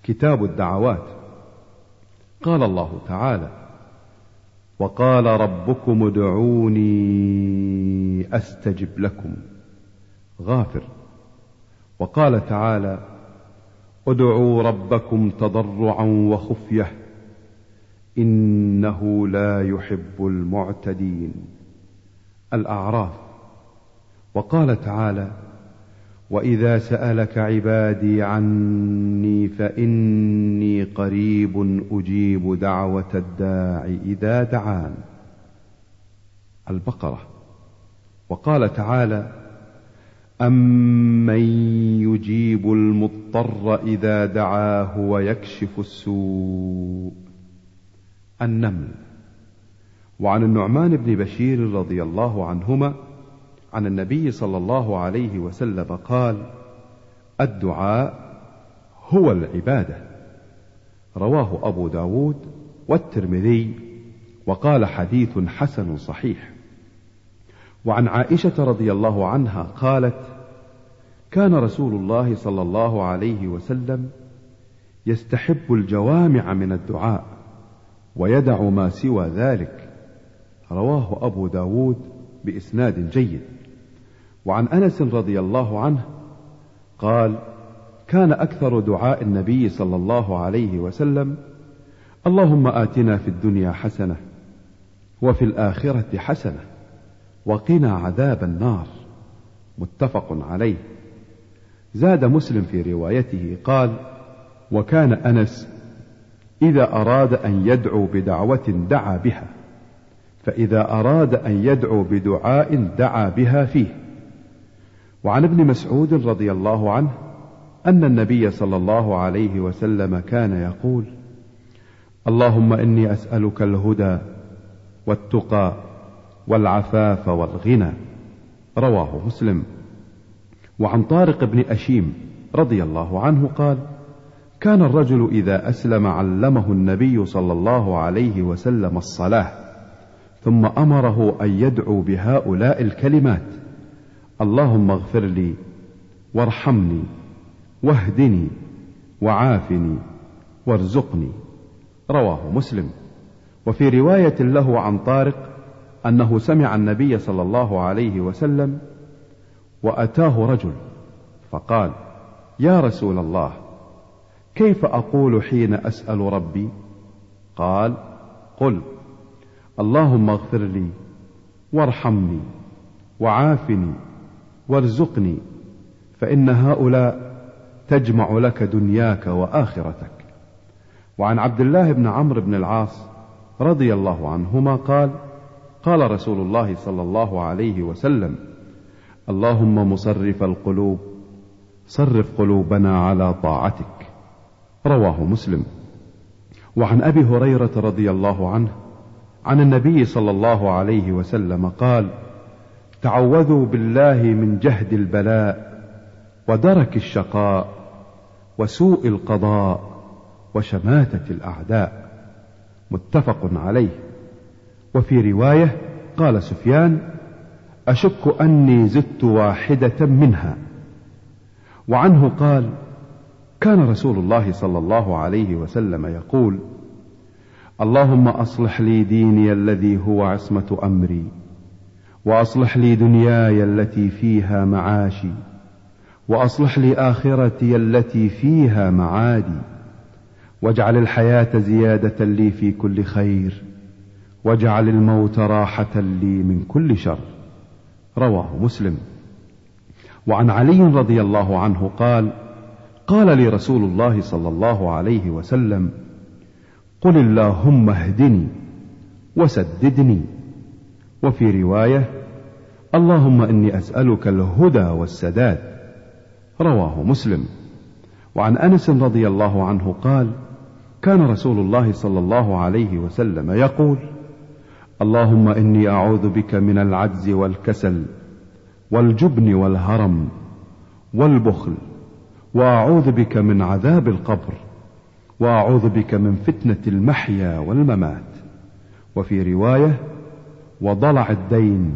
كتاب الدعوات. قال الله تعالى: وقال ربكم ادعوني أستجب لكم. غافر. وقال تعالى: ادعوا ربكم تضرعا وخفية إنه لا يحب المعتدين. الأعراف. وقال تعالى: وإذا سألك عبادي عني فإني قريب أجيب دعوة الداع إذا دعان. البقرة. وقال تعالى: أمن يجيب المضطر إذا دعاه ويكشف السوء. النمل. وعن النعمان بن بشير رضي الله عنهما عن النبي صلى الله عليه وسلم قال: الدعاء هو العبادة. رواه أبو داود والترمذي وقال حديث حسن صحيح. وعن عائشة رضي الله عنها قالت: كان رسول الله صلى الله عليه وسلم يستحب الجوامع من الدعاء ويدع ما سوى ذلك. رواه أبو داود بإسناد جيد. وعن أنس رضي الله عنه قال: كان أكثر دعاء النبي صلى الله عليه وسلم: اللهم آتنا في الدنيا حسنة وفي الآخرة حسنة وقنا عذاب النار. متفق عليه. زاد مسلم في روايته قال: وكان أنس إذا أراد أن يدعو بدعوة دعا بها، فإذا أراد أن يدعو بدعاء دعا بها فيه. وعن ابن مسعود رضي الله عنه أن النبي صلى الله عليه وسلم كان يقول: اللهم إني أسألك الهدى والتقى والعفاف والغنى. رواه مسلم. وعن طارق بن أشيم رضي الله عنه قال: كان الرجل إذا أسلم علمه النبي صلى الله عليه وسلم الصلاة، ثم أمره أن يدعو بهؤلاء الكلمات: اللهم اغفر لي وارحمني واهدني وعافني وارزقني. رواه مسلم. وفي رواية له عن طارق أنه سمع النبي صلى الله عليه وسلم وأتاه رجل فقال: يا رسول الله، كيف أقول حين أسأل ربي؟ قال: قل اللهم اغفر لي وارحمني وعافني وارزقني، فإن هؤلاء تجمع لك دنياك وآخرتك. وعن عبد الله بن عمرو بن العاص رضي الله عنهما قال: قال رسول الله صلى الله عليه وسلم: اللهم مصرف القلوب صرف قلوبنا على طاعتك. رواه مسلم. وعن أبي هريرة رضي الله عنه عن النبي صلى الله عليه وسلم قال: تعوذوا بالله من جهد البلاء ودرك الشقاء وسوء القضاء وشماتة الأعداء. متفق عليه. وفي رواية قال سفيان: أشك أني زدت واحدة منها. وعنه قال: كان رسول الله صلى الله عليه وسلم يقول: اللهم أصلح لي ديني الذي هو عصمة أمري، وأصلح لي دنياي التي فيها معاشي، وأصلح لي آخرتي التي فيها معادي، واجعل الحياة زيادة لي في كل خير، واجعل الموت راحة لي من كل شر. رواه مسلم. وعن علي رضي الله عنه قال: قال لي رسول الله صلى الله عليه وسلم: قل اللهم اهدني وسددني. وفي رواية: اللهم إني أسألك الهدى والسداد. رواه مسلم. وعن أنس رضي الله عنه قال: كان رسول الله صلى الله عليه وسلم يقول: اللهم إني أعوذ بك من العجز والكسل والجبن والهرم والبخل، وأعوذ بك من عذاب القبر، وأعوذ بك من فتنة المحيا والممات. وفي رواية: وضلع الدين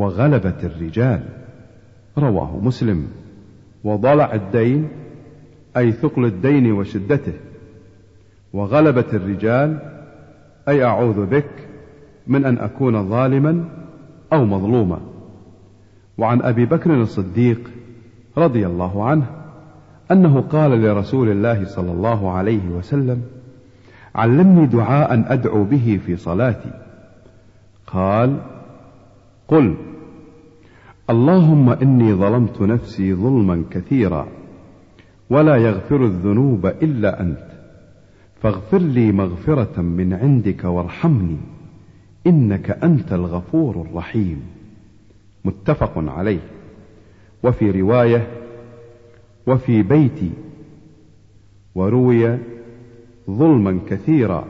وغلبة الرجال. رواه مسلم. وضلع الدين أي ثقل الدين وشدته، وغلبة الرجال أي أعوذ بك من أن أكون ظالما أو مظلوما. وعن أبي بكر الصديق رضي الله عنه أنه قال لرسول الله صلى الله عليه وسلم: علمني دعاء أدعو به في صلاتي. قال: قل: اللهم إني ظلمت نفسي ظلما كثيرا ولا يغفر الذنوب إلا أنت، فاغفر لي مغفرة من عندك وارحمني إنك أنت الغفور الرحيم. متفق عليه. وفي رواية: وفي بيتي. وروي ظلما كثيرا،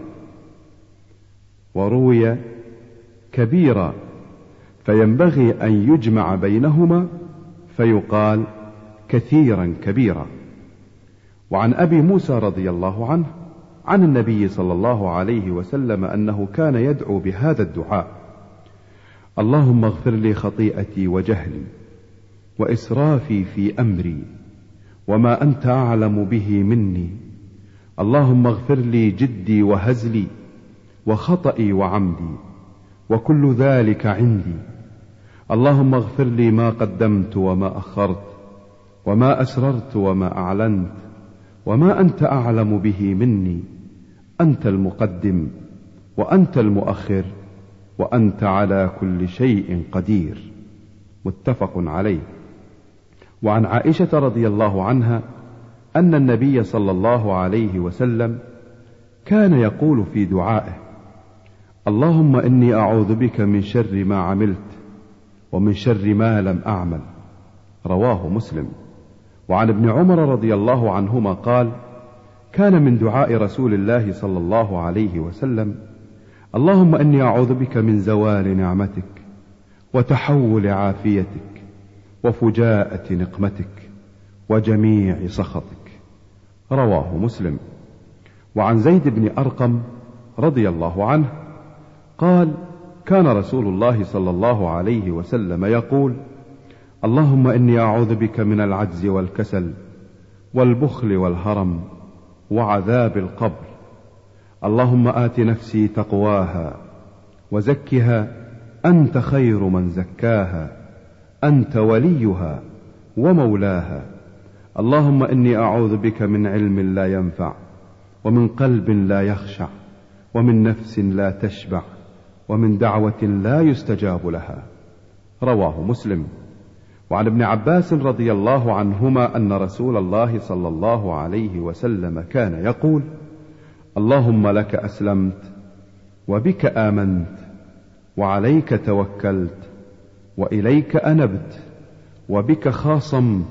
وروي كبيرا، فينبغي أن يجمع بينهما فيقال كثيرا كبيرا. وعن أبي موسى رضي الله عنه عن النبي صلى الله عليه وسلم أنه كان يدعو بهذا الدعاء: اللهم اغفر لي خطيئتي وجهلي وإسرافي في أمري وما أنت أعلم به مني، اللهم اغفر لي جدي وهزلي وخطئي وعمدي وكل ذلك عندي، اللهم اغفر لي ما قدمت وما أخرت وما أسررت وما أعلنت وما أنت أعلم به مني، أنت المقدم وأنت المؤخر وأنت على كل شيء قدير. متفق عليه. وعن عائشة رضي الله عنها أن النبي صلى الله عليه وسلم كان يقول في دعائه: اللهم إني أعوذ بك من شر ما عملت ومن شر ما لم أعمل. رواه مسلم. وعن ابن عمر رضي الله عنهما قال: كان من دعاء رسول الله صلى الله عليه وسلم: اللهم إني أعوذ بك من زوال نعمتك وتحول عافيتك وفجاءة نقمتك وجميع سخطك. رواه مسلم. وعن زيد بن أرقم رضي الله عنه قال: كان رسول الله صلى الله عليه وسلم يقول: اللهم إني أعوذ بك من العجز والكسل والبخل والهرم وعذاب القبر، اللهم آت نفسي تقواها وزكها أنت خير من زكاها أنت وليها ومولاها، اللهم إني أعوذ بك من علم لا ينفع ومن قلب لا يخشع ومن نفس لا تشبع ومن دعوة لا يستجاب لها. رواه مسلم. وعن ابن عباس رضي الله عنهما أن رسول الله صلى الله عليه وسلم كان يقول: اللهم لك أسلمت وبك آمنت وعليك توكلت وإليك أنبت وبك خاصمت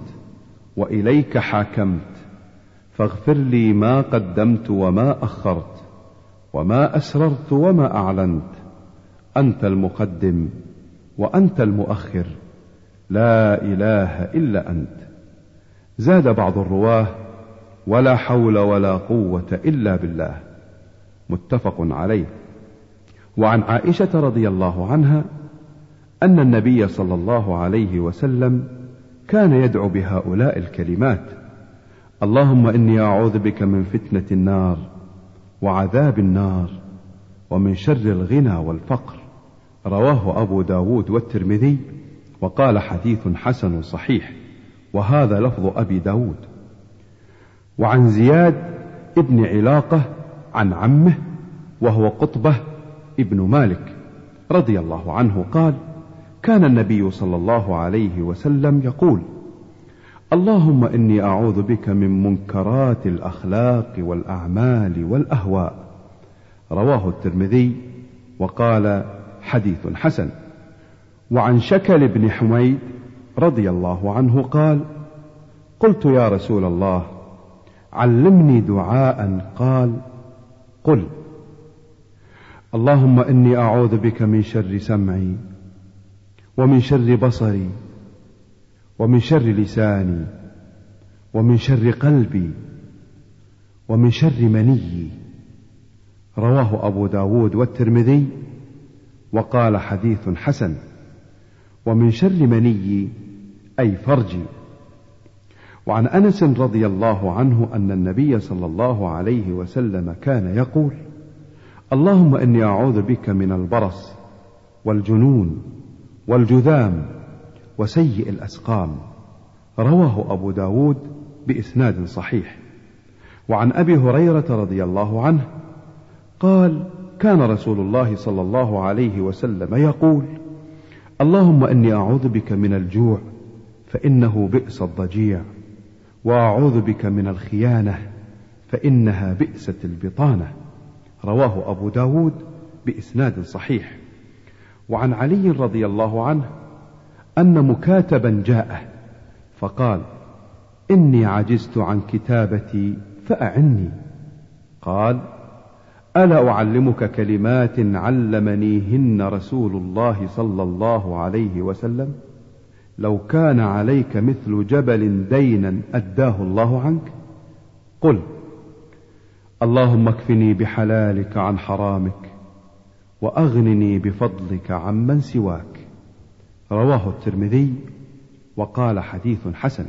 وإليك حاكمت، فاغفر لي ما قدمت وما أخرت وما أسررت وما أعلنت، أنت المقدم وأنت المؤخر، لا إله إلا أنت. زاد بعض الرواه: ولا حول ولا قوة إلا بالله. متفق عليه. وعن عائشة رضي الله عنها أن النبي صلى الله عليه وسلم كان يدعو بهؤلاء الكلمات: اللهم إني أعوذ بك من فتنة النار وعذاب النار ومن شر الغنى والفقر. رواه أبو داود والترمذي وقال: حديث حسن صحيح. وهذا لفظ أبي داود. وعن زياد ابن علاقة عن عمه وهو قطبة ابن مالك رضي الله عنه قال: كان النبي صلى الله عليه وسلم يقول: اللهم إني أعوذ بك من منكرات الأخلاق والأعمال والأهواء. رواه الترمذي وقال: حديث حسن. وعن شكل بن حميد رضي الله عنه قال: قلت يا رسول الله علمني دعاء. قال: قل: اللهم إني أعوذ بك من شر سمعي ومن شر بصري ومن شر لساني ومن شر قلبي ومن شر مني. رواه أبو داود والترمذي وقال: حديث حسن. ومن شر مني أي فرجي. وعن أنس رضي الله عنه أن النبي صلى الله عليه وسلم كان يقول: اللهم إني أعوذ بك من البرص والجنون والجذام وسيء الأسقام. رواه أبو داود بإسناد صحيح. وعن أبي هريرة رضي الله عنه قال: كان رسول الله صلى الله عليه وسلم يقول: اللهم إني أعوذ بك من الجوع فإنه بئس الضجيع، وأعوذ بك من الخيانة فإنها بئست البطانة. رواه أبو داود بإسناد صحيح. وعن علي رضي الله عنه أن مكاتبا جاءه فقال: إني عجزت عن كتابتي فأعني. قال: ألا أعلمك كلمات علمنيهن رسول الله صلى الله عليه وسلم؟ لو كان عليك مثل جبل دينا أداه الله عنك. قل: اللهم اكفني بحلالك عن حرامك، وأغنني بفضلك عمن سواك. رواه الترمذي وقال حديث حسن.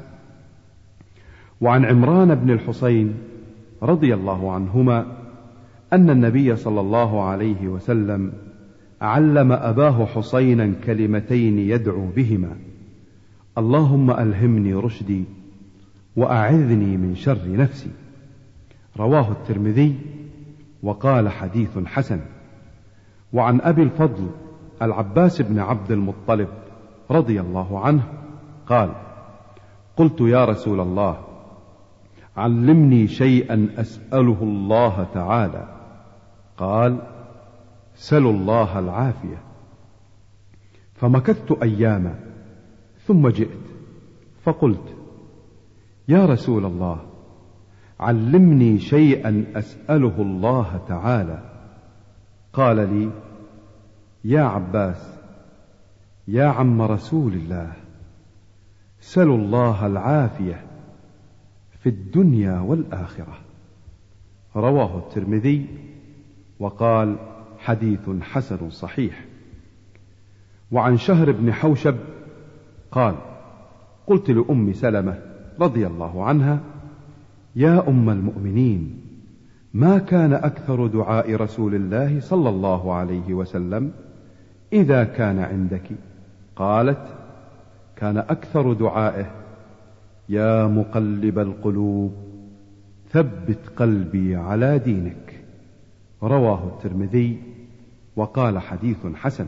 وعن عمران بن الحصين رضي الله عنهما أن النبي صلى الله عليه وسلم علم أباه حصينا كلمتين يدعو بهما: اللهم ألهمني رشدي وأعذني من شر نفسي. رواه الترمذي وقال حديث حسن. وعن أبي الفضل العباس بن عبد المطلب رضي الله عنه قال: قلت يا رسول الله علمني شيئا أسأله الله تعالى. قال: سلوا الله العافية. فمكثت أياما ثم جئت فقلت: يا رسول الله علمني شيئا أسأله الله تعالى. قال لي: يا عباس يا عم رسول الله، سلوا الله العافية في الدنيا والآخرة. رواه الترمذي وقال حديث حسن صحيح. وعن شهر بن حوشب قال: قلت لأم سلمة رضي الله عنها: يا أم المؤمنين، ما كان أكثر دعاء رسول الله صلى الله عليه وسلم إذا كان عندك؟ قالت: كان أكثر دعائه: يا مقلب القلوب ثبت قلبي على دينك. رواه الترمذي وقال حديث حسن.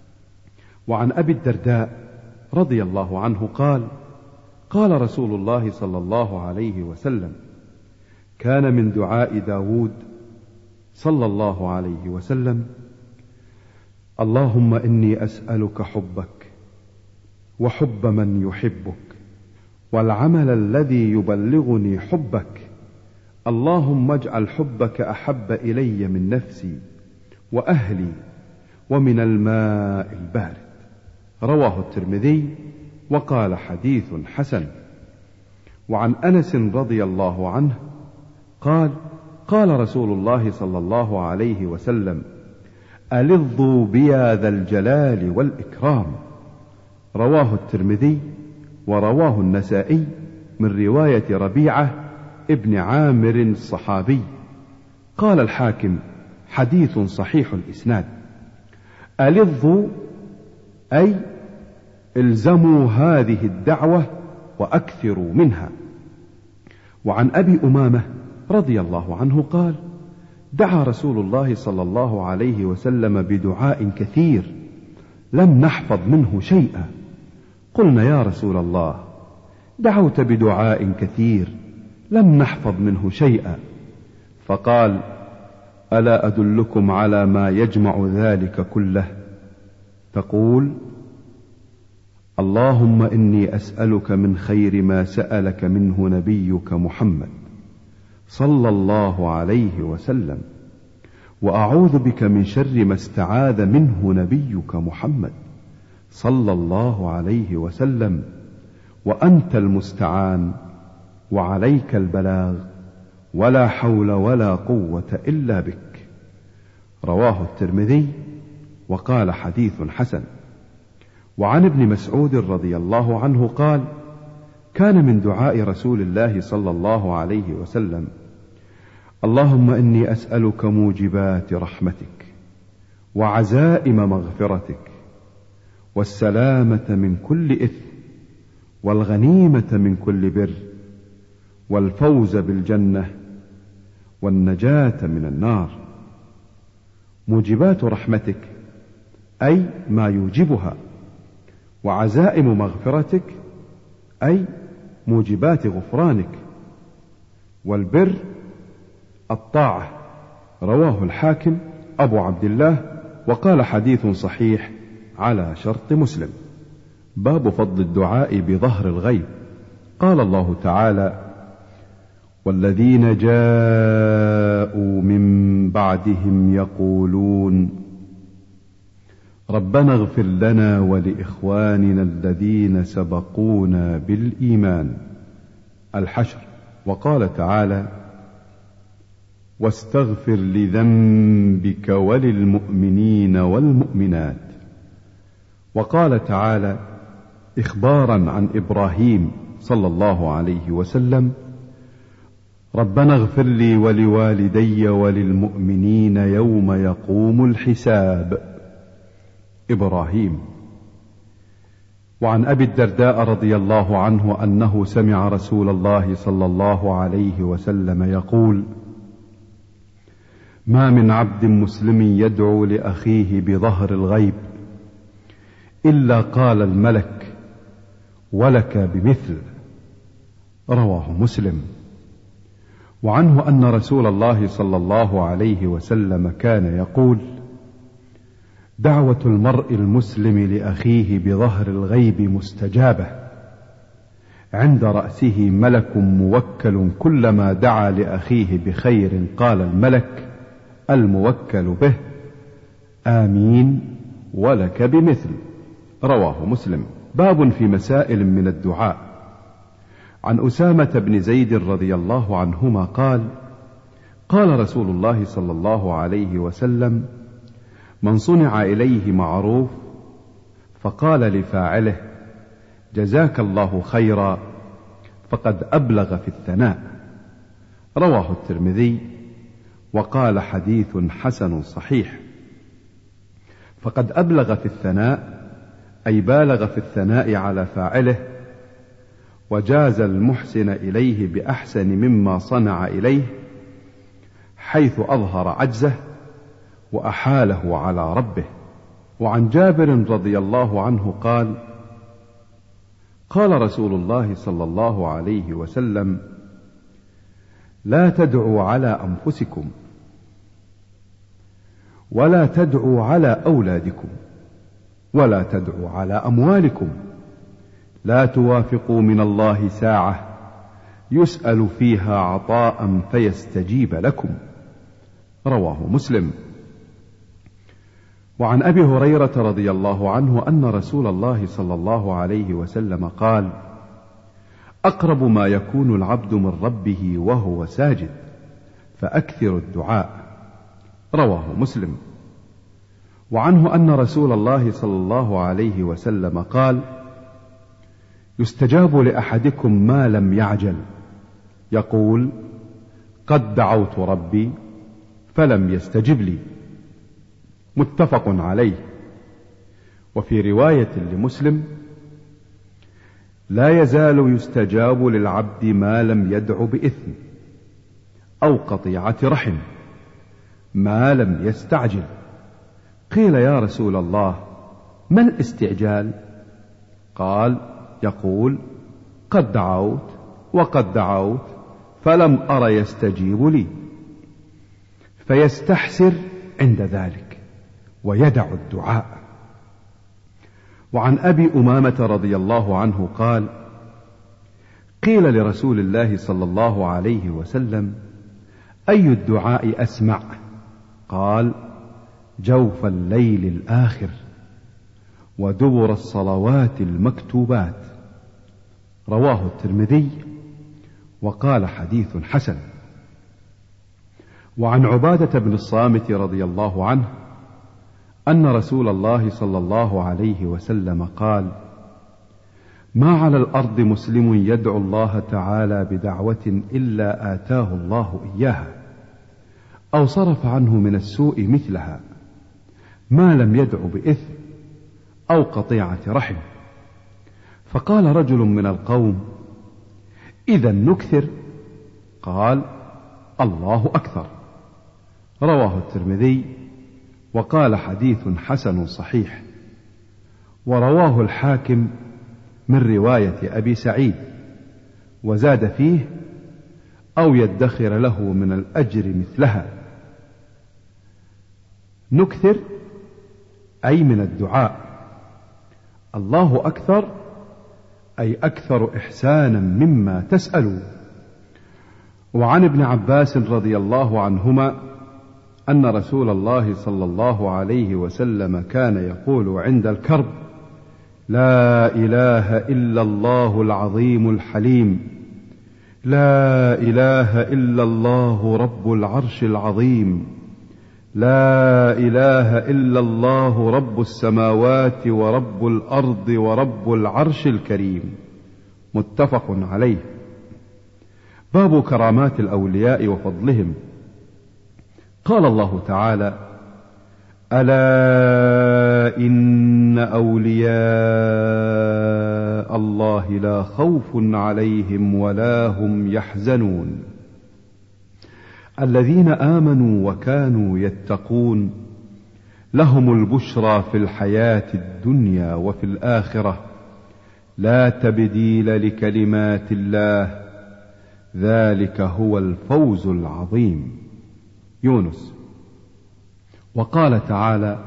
وعن أبي الدرداء رضي الله عنه قال: قال رسول الله صلى الله عليه وسلم: كان من دعاء داود صلى الله عليه وسلم: اللهم إني أسألك حبك وحب من يحبك والعمل الذي يبلغني حبك، اللهم اجعل حبك أحب إلي من نفسي وأهلي ومن الماء البارد. رواه الترمذي وقال حديث حسن. وعن أنس رضي الله عنه قال: قال رسول الله صلى الله عليه وسلم: ألظوا بيا ذا الجلال والإكرام. رواه الترمذي ورواه النسائي من رواية ربيعة ابن عامر الصحابي. قال الحاكم: حديث صحيح الإسناد. ألظوا أي الزموا هذه الدعوة وأكثروا منها. وعن أبي أمامة رضي الله عنه قال: دعا رسول الله صلى الله عليه وسلم بدعاء كثير لم نحفظ منه شيئا. قلنا: يا رسول الله، دعوت بدعاء كثير لم نحفظ منه شيئا. فقال: ألا أدلكم على ما يجمع ذلك كله؟ تقول: اللهم إني أسألك من خير ما سألك منه نبيك محمد صلى الله عليه وسلم، وأعوذ بك من شر ما استعاذ منه نبيك محمد صلى الله عليه وسلم، وأنت المستعان وعليك البلاغ، ولا حول ولا قوة إلا بك. رواه الترمذي وقال حديث حسن. وعن ابن مسعود رضي الله عنه قال: كان من دعاء رسول الله صلى الله عليه وسلم: اللهم إني أسألك موجبات رحمتك وعزائم مغفرتك والسلامة من كل إثم والغنيمة من كل بر والفوز بالجنة والنجاة من النار. موجبات رحمتك أي ما يوجبها، وعزائم مغفرتك أي موجبات غفرانك، والبر الطاعة. رواه الحاكم أبو عبد الله وقال حديث صحيح على شرط مسلم. باب فضل الدعاء بظهر الغيب. قال الله تعالى: والذين جاءوا من بعدهم يقولون ربنا اغفر لنا ولإخواننا الذين سبقونا بالإيمان. الحشر. وقال تعالى: واستغفر لذنبك وللمؤمنين والمؤمنات. وقال تعالى إخبارا عن إبراهيم صلى الله عليه وسلم: ربنا اغفر لي ولوالدي وللمؤمنين يوم يقوم الحساب. إبراهيم. وعن أبي الدرداء رضي الله عنه أنه سمع رسول الله صلى الله عليه وسلم يقول: ما من عبد مسلم يدعو لأخيه بظهر الغيب إلا قال الملك: ولك بمثل. رواه مسلم. وعنه أن رسول الله صلى الله عليه وسلم كان يقول: دعوة المرء المسلم لأخيه بظهر الغيب مستجابة، عند رأسه ملك موكل، كلما دعا لأخيه بخير قال الملك الموكل به: آمين ولك بمثل. رواه مسلم. باب في مسائل من الدعاء. عن أسامة بن زيد رضي الله عنهما قال: قال رسول الله صلى الله عليه وسلم: من صنع إليه معروف فقال لفاعله: جزاك الله خيرا، فقد أبلغ في الثناء. رواه الترمذي وقال حديث حسن صحيح. فقد أبلغ في الثناء أي بالغ في الثناء على فاعله، وجاز المحسن إليه بأحسن مما صنع إليه، حيث أظهر عجزه وأحاله على ربه. وعن جابر رضي الله عنه قال: قال رسول الله صلى الله عليه وسلم: لا تدعوا على أنفسكم ولا تدعوا على أولادكم ولا تدعوا على أموالكم، لا توافقوا من الله ساعة يسأل فيها عطاء فيستجيب لكم. رواه مسلم. وعن أبي هريرة رضي الله عنه أن رسول الله صلى الله عليه وسلم قال: أقرب ما يكون العبد من ربه وهو ساجد، فأكثر الدعاء. رواه مسلم. وعنه أن رسول الله صلى الله عليه وسلم قال: يستجاب لأحدكم ما لم يعجل، يقول: قد دعوت ربي فلم يستجب لي. متفق عليه. وفي رواية لمسلم: لا يزال يستجاب للعبد ما لم يدع بإثم أو قطيعة رحم، ما لم يستعجل. قيل: يا رسول الله، ما الاستعجال؟ قال: يقول: قد دعوت وقد دعوت فلم أر يستجيب لي، فيستحسر عند ذلك ويدع الدعاء. وعن أبي أمامة رضي الله عنه قال: قيل لرسول الله صلى الله عليه وسلم: أي الدعاء أسمع؟ قال: جوف الليل الآخر ودبر الصلوات المكتوبات. رواه الترمذي وقال حديث حسن. وعن عبادة بن الصامت رضي الله عنه أن رسول الله صلى الله عليه وسلم قال: ما على الأرض مسلم يدعو الله تعالى بدعوة إلا آتاه الله إياها أو صرف عنه من السوء مثلها، ما لم يدع بإثم أو قطيعة رحم. فقال رجل من القوم: إذا نكثر؟ قال: الله أكثر. رواه الترمذي وقال حديث حسن صحيح. ورواه الحاكم من رواية أبي سعيد وزاد فيه: أو يدخر له من الأجر مثلها. نكثر أي من الدعاء، الله أكثر أي أكثر إحسانا مما تسأل. وعن ابن عباس رضي الله عنهما أن رسول الله صلى الله عليه وسلم كان يقول عند الكرب: لا إله إلا الله العظيم الحليم، لا إله إلا الله رب العرش العظيم، لا إله إلا الله رب السماوات ورب الأرض ورب العرش الكريم. متفق عليه. باب كرامات الأولياء وفضلهم. قال الله تعالى: ألا إن أولياء الله لا خوف عليهم ولا هم يحزنون الذين آمنوا وكانوا يتقون لهم البشرى في الحياة الدنيا وفي الآخرة لا تبديل لكلمات الله ذلك هو الفوز العظيم. يونس. وقال تعالى: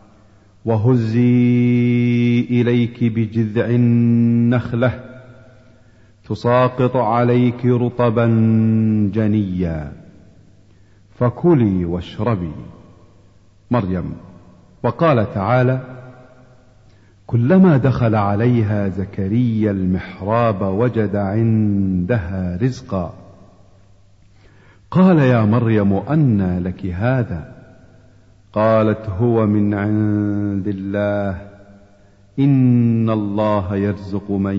وهزي إليك بجذع النخلة تساقط عليك رطبا جنيا فكلي واشربي. مريم. وقال تعالى: كلما دخل عليها زكريا المحراب وجد عندها رزقا قال يا مريم أنى لك هذا؟ قالت هو من عند الله إن الله يرزق من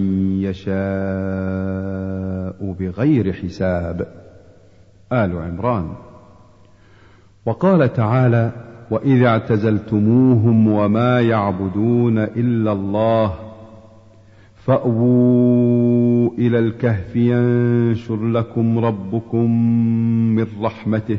يشاء بغير حساب. آل عمران. وقال تعالى: وإذ اعتزلتموهم وما يعبدون إلا الله فأووا إلى الكهف ينشر لكم ربكم من رحمته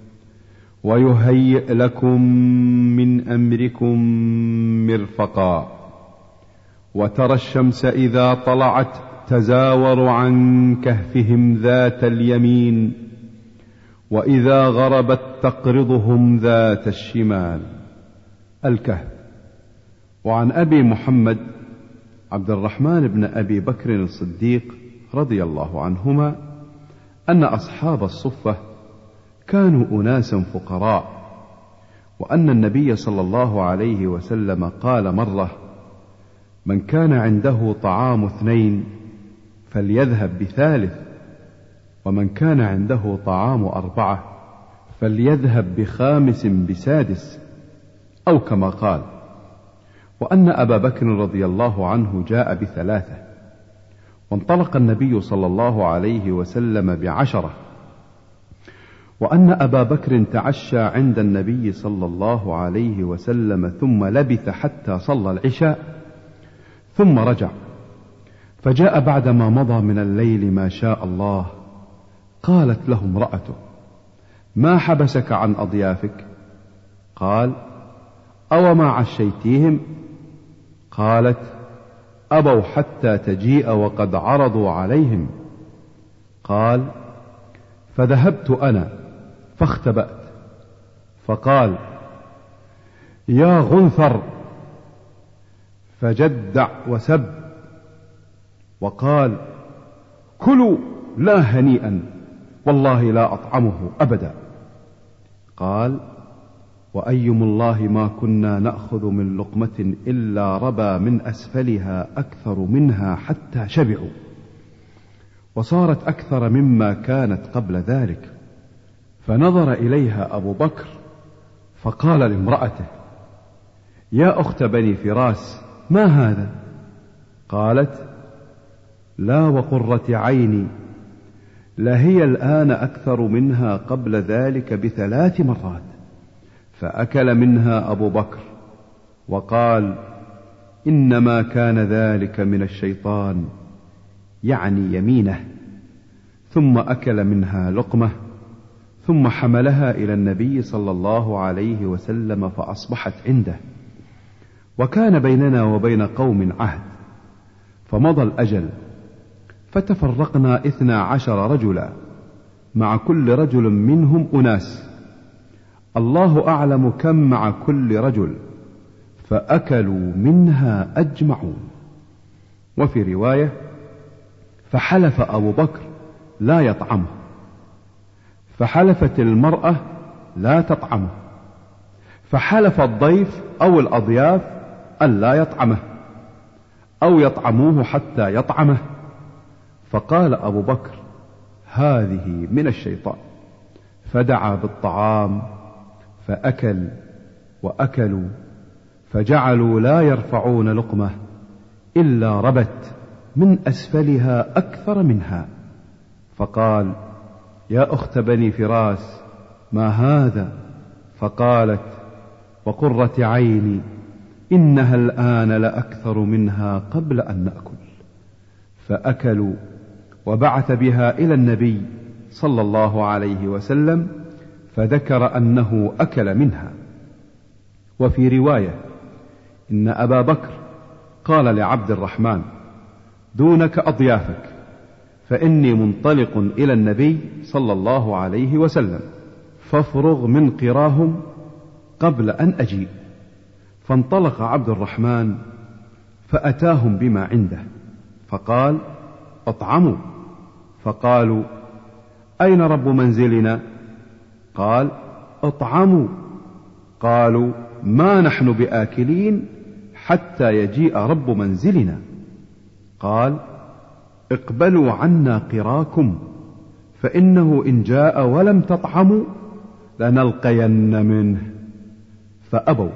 ويهيئ لكم من أمركم مرفقا. وترى الشمس إذا طلعت تزاور عن كهفهم ذات اليمين وإذا غربت تقرضهم ذات الشمال. الكهف. وعن أبي محمد عبد الرحمن بن أبي بكر الصديق رضي الله عنهما أن أصحاب الصفة كانوا أناسا فقراء، وأن النبي صلى الله عليه وسلم قال مرة: من كان عنده طعام 2 فليذهب ب3، ومن كان عنده طعام 4 فليذهب ب5 ب6، أو كما قال. وأن أبا بكر رضي الله عنه جاء ب3، وانطلق النبي صلى الله عليه وسلم ب10، وأن أبا بكر تعشى عند النبي صلى الله عليه وسلم ثم لبث حتى صلى العشاء ثم رجع، فجاء بعدما مضى من الليل ما شاء الله. قالت له امرأته: ما حبسك عن أضيافك؟ قال: أو ما عشيتيهم؟ قالت: أبوا حتى تجيء وقد عرضوا عليهم. قال: فذهبت أنا فاختبأت، فقال: يا غنثر، فجدع وسب وقال: كلوا لا هنيئا والله لا أطعمه أبدا. قال: وأيم الله ما كنا نأخذ من لقمة إلا ربى من أسفلها أكثر منها حتى شبعوا، وصارت أكثر مما كانت قبل ذلك. فنظر إليها أبو بكر فقال لامرأته: يا أخت بني فراس، ما هذا؟ قالت: لا وقرة عيني، لهي الآن أكثر منها قبل ذلك ب3 مرات. فأكل منها أبو بكر وقال: إنما كان ذلك من الشيطان، يعني يمينه. ثم أكل منها لقمة، ثم حملها إلى النبي صلى الله عليه وسلم فأصبحت عنده. وكان بيننا وبين قوم عهد، فمضى الأجل، فتفرقنا 12 رجلا، مع كل رجل منهم أناس، الله أعلم كم مع كل رجل، فأكلوا منها أجمعون. وفي رواية: فحلف أبو بكر لا يطعمه، فحلفت المرأة لا تطعمه، فحلف الضيف أو الأضياف أن لا يطعمه أو يطعموه حتى يطعمه. فقال أبو بكر: هذه من الشيطان. فدعا بالطعام فأكل وأكلوا، فجعلوا لا يرفعون لقمة إلا ربت من أسفلها أكثر منها. فقال: يا أخت بني فراس، ما هذا؟ فقالت: وقرة عيني، إنها الآن لأكثر منها قبل أن نأكل. فأكلوا، وبعث بها إلى النبي صلى الله عليه وسلم، فذكر أنه أكل منها. وفي رواية: إن أبا بكر قال لعبد الرحمن: دونك أضيافك، فإني منطلق إلى النبي صلى الله عليه وسلم، فافرغ من قراهم قبل أن أجيء. فانطلق عبد الرحمن فأتاهم بما عنده، فقال: اطعموا. فقالوا: أين رب منزلنا؟ قال: اطعموا. قالوا: ما نحن بآكلين حتى يجيء رب منزلنا. قال: اقبلوا عنا قراكم، فإنه إن جاء ولم تطعموا لنلقين منه. فأبوا.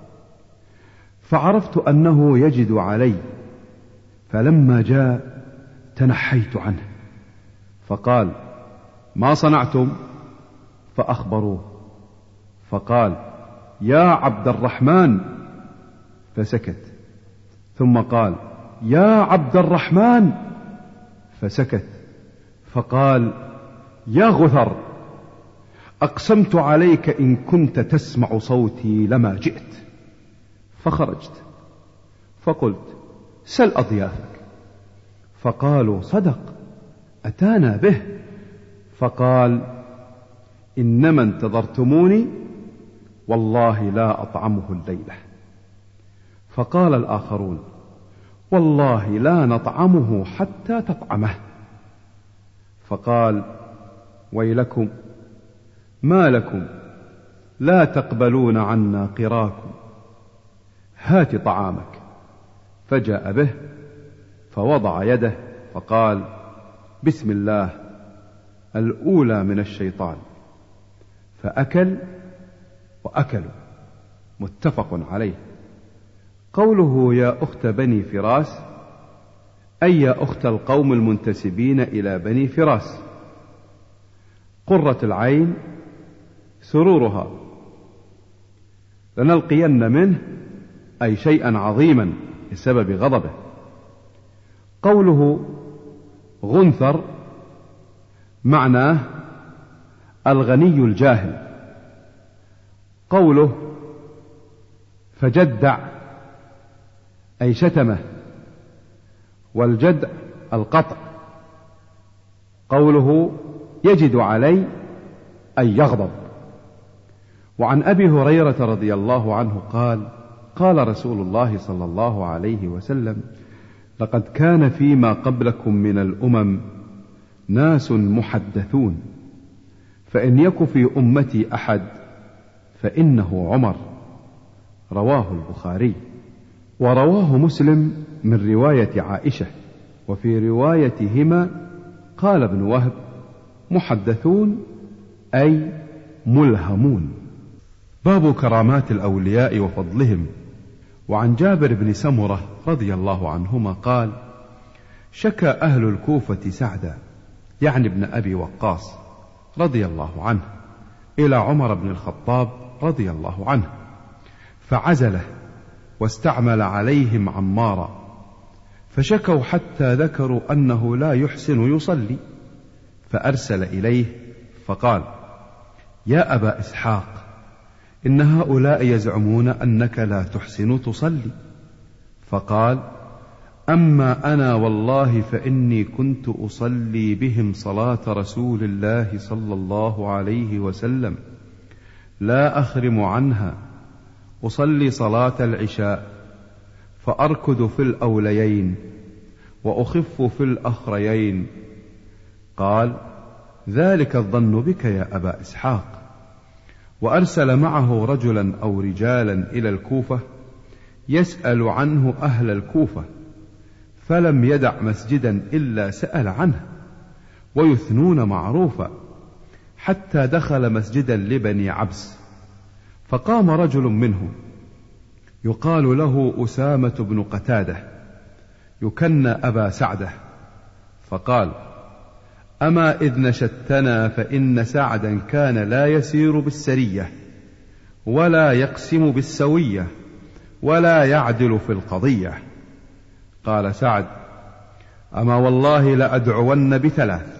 فعرفت أنه يجد علي، فلما جاء تنحيت عنه. فقال: ما صنعتم؟ فأخبروه. فقال: يا عبد الرحمن. فسكت. ثم قال: يا عبد الرحمن. فسكت. فقال: يا غثر، أقسمت عليك إن كنت تسمع صوتي لما جئت. فخرجت، فقلت: سل أضيافك. فقالوا: صدق، أتانا به. فقال: إنما انتظرتموني، والله لا أطعمه الليلة. فقال الآخرون: والله لا نطعمه حتى تطعمه. فقال: ويلكم، ما لكم لا تقبلون عنا قراكم؟ هات طعامك. فجاء به، فوضع يده، فقال: بسم الله، الأولى من الشيطان. فأكل وأكلوا. متفق عليه. قوله يا أخت بني فراس، أي يا أخت القوم المنتسبين إلى بني فراس. قرة العين سرورها، لنلقين منه أي شيئا عظيما بسبب غضبه. قوله غنثر معناه الغني الجاهل. قوله فجدع أي شتمه، والجدع القطع. قوله يجد علي أي يغضب. وعن أبي هريرة رضي الله عنه قال: قال رسول الله صلى الله عليه وسلم: لقد كان فيما قبلكم من الأمم ناس محدثون، فإن يك في أمتي أحد فإنه عمر. رواه البخاري. ورواه مسلم من رواية عائشة. وفي روايتهما قال ابن وهب: محدثون أي ملهمون. باب كرامات الأولياء وفضلهم. وعن جابر بن سمرة رضي الله عنهما قال: شكى أهل الكوفة سعدا يعني ابن أبي وقاص رضي الله عنه إلى عمر بن الخطاب رضي الله عنه، فعزله واستعمل عليهم عمارا، فشكوا حتى ذكروا أنه لا يحسن يصلي، فأرسل إليه فقال: يا أبا إسحاق، إن هؤلاء يزعمون أنك لا تحسن تصلي. فقال: أما أنا والله فإني كنت أصلي بهم صلاة رسول الله صلى الله عليه وسلم لا أخرم عنها، أصلي صلاة العشاء فأركض في الأوليين وأخف في الأخريين. قال: ذلك الظن بك يا أبا إسحاق. وأرسل معه رجلا أو رجالا إلى الكوفة يسأل عنه أهل الكوفة، فلم يدع مسجدا إلا سأل عنه ويثنون معروفا، حتى دخل مسجدا لبني عبس، فقام رجل منهم يقال له أسامة بن قتادة يكنى أبا سعدة، فقال: أما إذ نشدتنا فإن سعدا كان لا يسير بالسرية ولا يقسم بالسوية ولا يعدل في القضية. قال سعد: أما والله لأدعون بثلاث: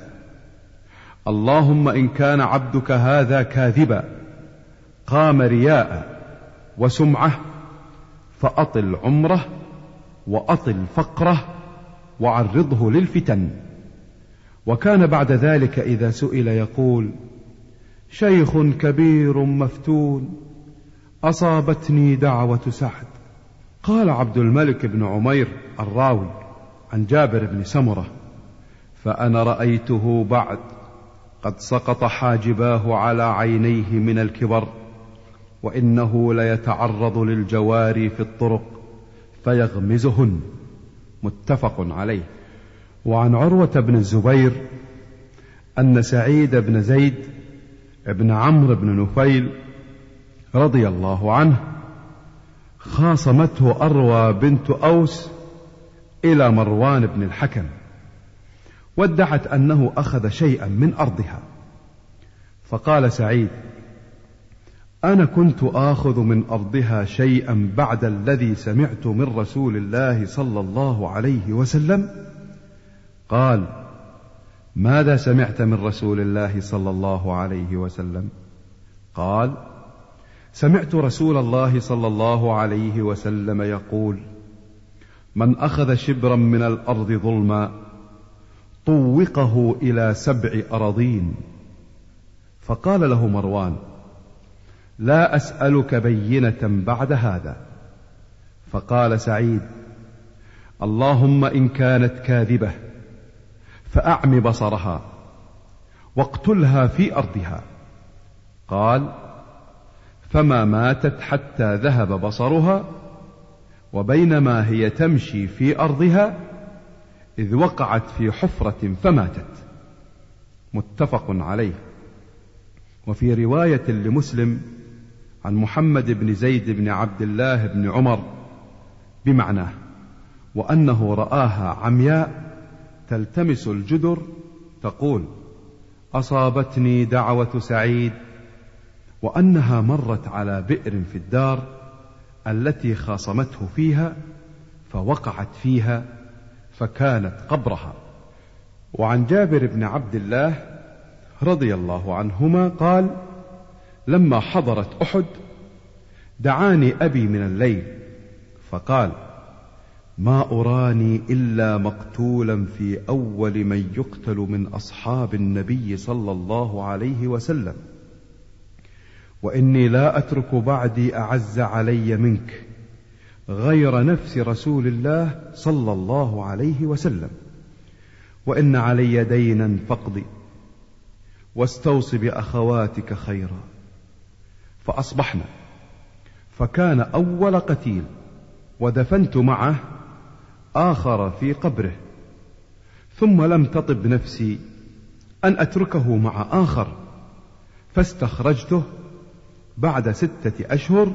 اللهم إن كان عبدك هذا كاذبا قام رياء وسمعة فأطل عمره وأطل فقره وعرضه للفتن. وكان بعد ذلك إذا سئل يقول: شيخ كبير مفتون أصابتني دعوة سعد. قال عبد الملك بن عمير الراوي عن جابر بن سمرة: فأنا رأيته بعد قد سقط حاجباه على عينيه من الكبر، وإنه ليتعرض للجواري في الطرق فيغمزهن. متفق عليه. وعن عروة بن الزبير أن سعيد بن زيد بن عمرو بن نفيل رضي الله عنه خاصمته أروى بنت أوس إلى مروان بن الحكم، وادعت أنه أخذ شيئا من أرضها، فقال سعيد: أنا كنت آخذ من أرضها شيئا بعد الذي سمعت من رسول الله صلى الله عليه وسلم. قال: ماذا سمعت من رسول الله صلى الله عليه وسلم؟ قال: سمعت رسول الله صلى الله عليه وسلم يقول: من أخذ شبرا من الأرض ظلما طوقه إلى 7 أراضين. فقال له مروان: لا أسألك بينة بعد هذا. فقال سعيد: اللهم إن كانت كاذبة فأعم بصرها واقتلها في أرضها. قال: فما ماتت حتى ذهب بصرها، وبينما هي تمشي في أرضها إذ وقعت في حفرة فماتت. متفق عليه. وفي رواية لمسلم عن محمد بن زيد بن عبد الله بن عمر بمعناه، وأنه رآها عمياء تلتمس الجدر تقول: أصابتني دعوة سعيد، وأنها مرت على بئر في الدار التي خاصمته فيها فوقعت فيها فكانت قبرها. وعن جابر بن عبد الله رضي الله عنهما قال: لما حضرت أحد دعاني أبي من الليل فقال: ما أراني إلا مقتولا في أول من يقتل من أصحاب النبي صلى الله عليه وسلم، وإني لا أترك بعدي أعز علي منك غير نفس رسول الله صلى الله عليه وسلم، وإن علي دينا فاقضي، واستوص بأخواتك خيرا. فأصبحنا، فكان أول قتيل، ودفنت معه آخر في قبره، ثم لم تطب نفسي أن أتركه مع آخر، فاستخرجته بعد 6 أشهر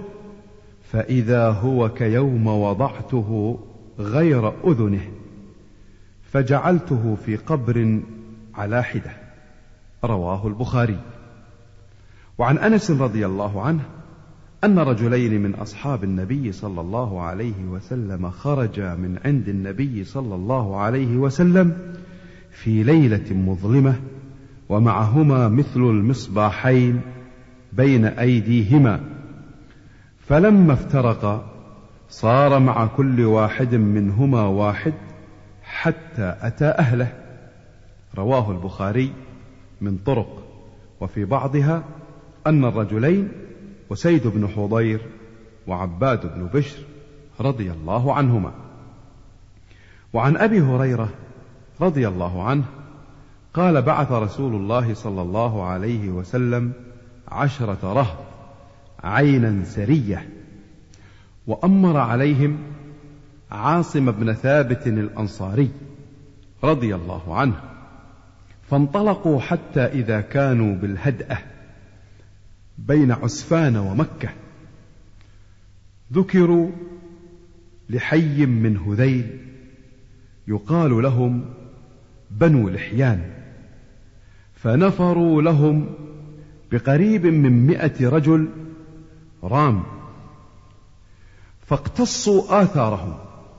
فإذا هو كيوم وضعته غير أذنه، فجعلته في قبر على حدة. رواه البخاري. وعن أنس رضي الله عنه أن رجلين من أصحاب النبي صلى الله عليه وسلم خرجا من عند النبي صلى الله عليه وسلم في ليلة مظلمة ومعهما مثل المصباحين بين أيديهما، فلما افترقا صار مع كل واحد منهما واحد حتى أتى أهله. رواه البخاري من طرق، وفي بعضها أن الرجلين وسيد بن حضير وعباد بن بشر رضي الله عنهما. وعن أبي هريرة رضي الله عنه قال: بعث رسول الله صلى الله عليه وسلم 10 رهط عينا سرية، وأمر عليهم عاصم بن ثابت الأنصاري رضي الله عنه، فانطلقوا حتى إذا كانوا بالهدأة بين عسفان ومكة ذكروا لحي من هذيل يقال لهم بنو لحيان، فنفروا لهم بقريب من 100 رجل رام، فاقتصوا آثارهم.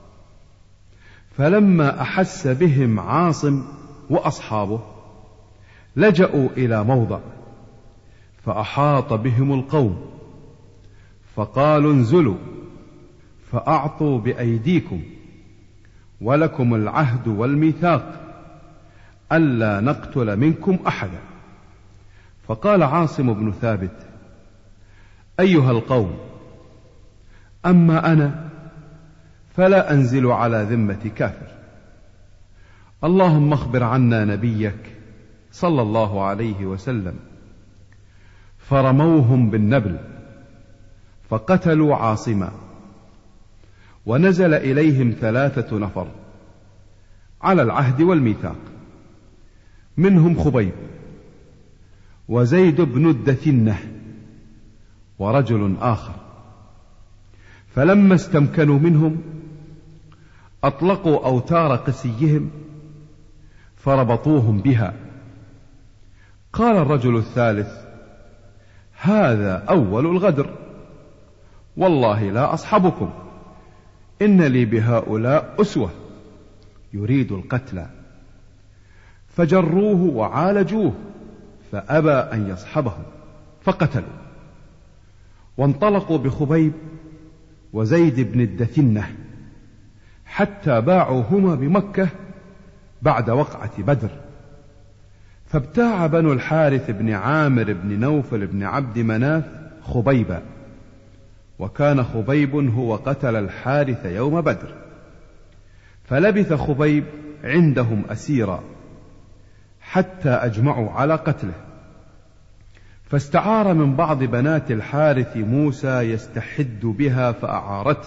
فلما أحس بهم عاصم وأصحابه لجأوا إلى موضع، فأحاط بهم القوم فقالوا: انزلوا فأعطوا بأيديكم، ولكم العهد والميثاق ألا نقتل منكم أحدا. فقال عاصم بن ثابت: أيها القوم، أما أنا فلا أنزل على ذمة كافر، اللهم اخبر عنا نبيك صلى الله عليه وسلم. فرموهم بالنبل فقتلوا عاصما، ونزل إليهم 3 نفر على العهد والميثاق، منهم خبيب وزيد بن الدثنة ورجل آخر. فلما استمكنوا منهم أطلقوا أوتار قسيهم فربطوهم بها. قال الرجل الثالث: هذا أول الغدر، والله لا أصحبكم، إن لي بهؤلاء أسوة، يريد القتل. فجروه وعالجوه فأبى أن يصحبهم فقتلوا، وانطلقوا بخبيب وزيد بن الدثنة حتى باعوهما بمكة بعد وقعة بدر. فابتاع بنو الحارث بن عامر بن نوفل بن عبد مناف خبيبا، وكان خبيب هو قتل الحارث يوم بدر. فلبث خبيب عندهم أسيرا حتى أجمعوا على قتله، فاستعار من بعض بنات الحارث موسى يستحد بها فأعارته،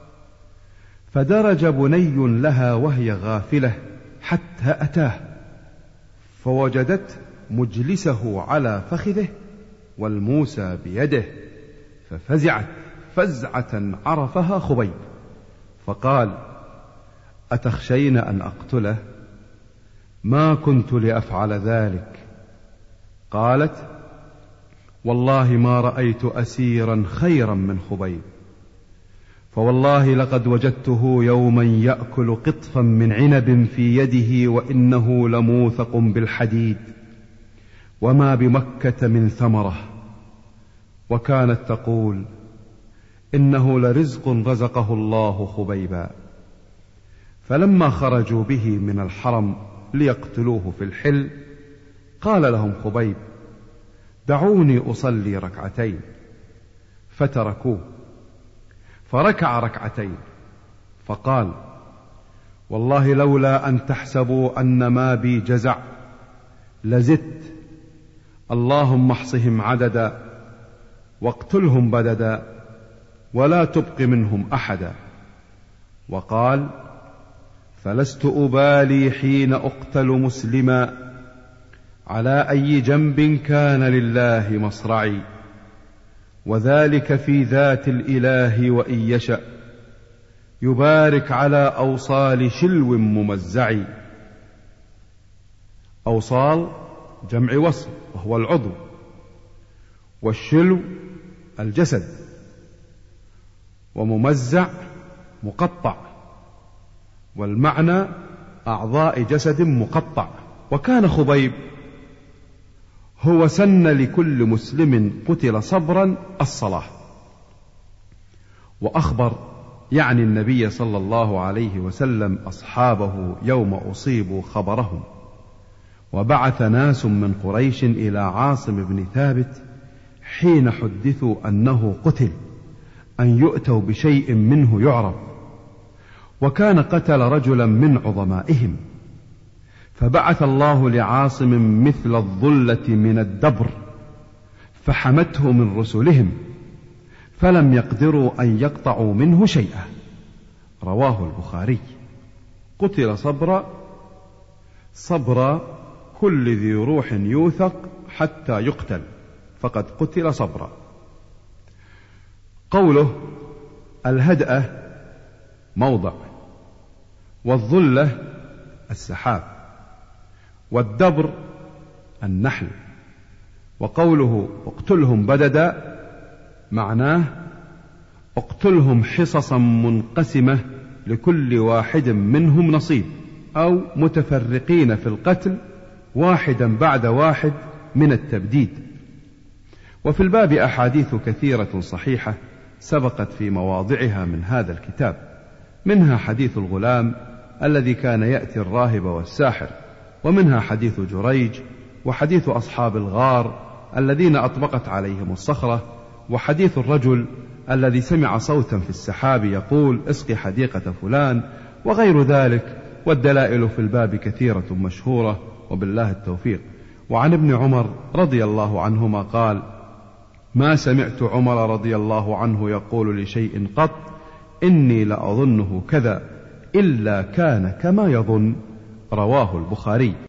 فدرج بني لها وهي غافلة حتى أتاه، فوجدت مجلسه على فخذه والموسى بيده، ففزعت فزعة عرفها خبيب، فقال: أتخشين أن أقتله؟ ما كنت لأفعل ذلك. قالت: والله ما رأيت أسيرا خيرا من خبيب، فوالله لقد وجدته يوما يأكل قطفا من عنب في يده وإنه لموثق بالحديد، وما بمكة من ثمرة. وكانت تقول: إنه لرزق رزقه الله خبيبا. فلما خرجوا به من الحرم ليقتلوه في الحل قال لهم خبيب: دعوني أصلي ركعتين. فتركوه، فركع ركعتين، فقال: والله لولا أن تحسبوا أن ما بي جزع لزدت، اللهم احصهم عددا واقتلهم بددا ولا تبق منهم أحدا. وقال: فلست أبالي حين أقتل مسلما على أي جنب كان لله مصرعي، وذلك في ذات الإله وإن يشأ يبارك على أوصال شلو ممزع. أوصال جمع وصل وهو العضو، والشلو الجسد، وممزع مقطع، والمعنى أعضاء جسد مقطع. وكان خبيب هو سن لكل مسلم قتل صبرا الصلاة. وأخبر يعني النبي صلى الله عليه وسلم أصحابه يوم أصيبوا خبرهم، وبعث ناس من قريش إلى عاصم بن ثابت حين حدثوا أنه قتل أن يؤتوا بشيء منه يعرف، وكان قتل رجلا من عظمائهم، فبعث الله لعاصم مثل الظلة من الدبر فحمته من رسلهم، فلم يقدروا أن يقطعوا منه شيئا. رواه البخاري. قتل صبر كل ذي روح يوثق حتى يقتل، فقد قتل صبرا. قوله الهدأة موضع، والظلة السحاب، والدبر النحل. وقوله اقتلهم بددا معناه اقتلهم حصصا منقسمة لكل واحد منهم نصيب، أو متفرقين في القتل واحدا بعد واحد من التبديد. وفي الباب أحاديث كثيرة صحيحة سبقت في مواضعها من هذا الكتاب، منها حديث الغلام الذي كان يأتي الراهب والساحر، ومنها حديث جريج، وحديث أصحاب الغار الذين أطبقت عليهم الصخرة، وحديث الرجل الذي سمع صوتا في السحاب يقول اسقي حديقة فلان، وغير ذلك. والدلائل في الباب كثيرة مشهورة، وبالله التوفيق. وعن ابن عمر رضي الله عنهما قال: ما سمعت عمر رضي الله عنه يقول لشيء قط إني لأظنه كذا إلا كان كما يظن. رواه البخاري.